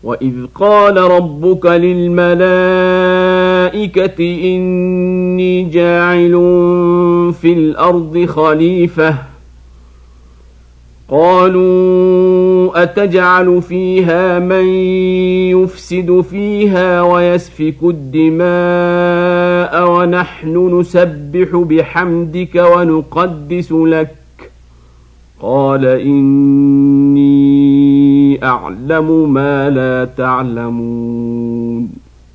وإذ قال ربك للملائكة إني جاعل في الأرض خليفة قالوا أتجعل فيها من يفسد فيها ويسفك الدماء ونحن نسبح بحمدك ونقدس لك قال إني أعلم ما لا تعلمون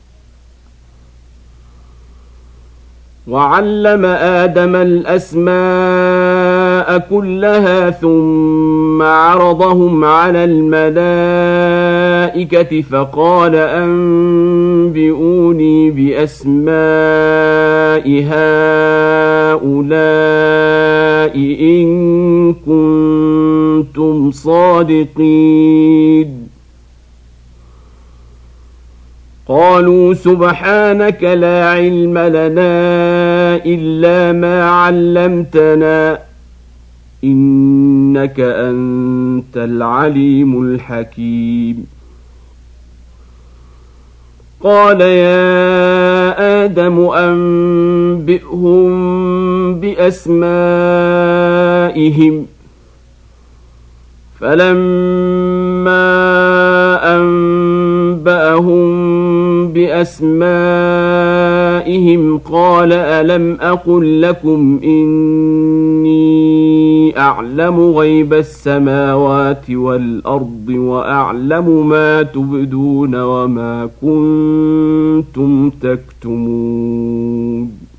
وعلم آدم الأسماء كلها ثم عرضهم على الملائكة فقال أنبئوني بأسماء هؤلاء إن كنتم صادقين قالوا سبحانك لا علم لنا إلا ما علمتنا إنك أنت العليم الحكيم قال يا آدم أنبئهم بأسمائهم فلما أنبأهم بأسمائهم قال ألم أقل لكم إني أعلم غيب السماوات والأرض وأعلم ما تبدون وما كنتم تكتمون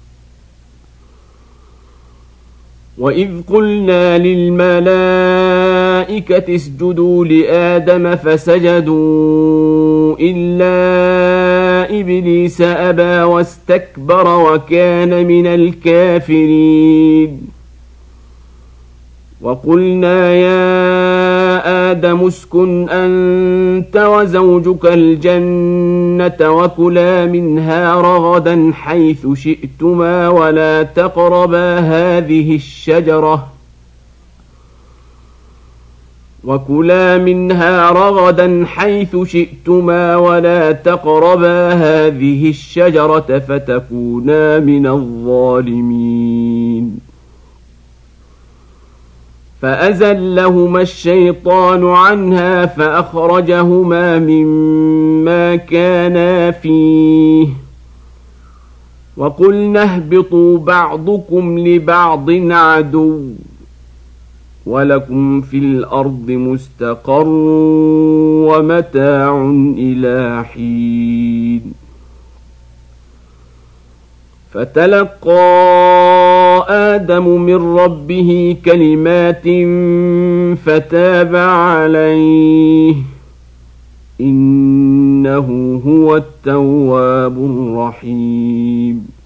وإذ قلنا للملائكة اسجدوا لآدم فسجدوا إلا إبليس أبى واستكبر وكان من الكافرين وقلنا يا آدم اسكن أنت وزوجك الجنة وكلا منها رغدا حيث شئتما ولا تقربا هذه الشجرة فتكونا من الظالمين فأزلهما الشيطان عنها فأخرجهما مما كانا فيه وقلنا اهبطوا بعضكم لبعض عدو ولكم في الأرض مستقر ومتاع إلى حين فتلقى آدم من ربه كلمات فتاب عليه إنه هو التواب الرحيم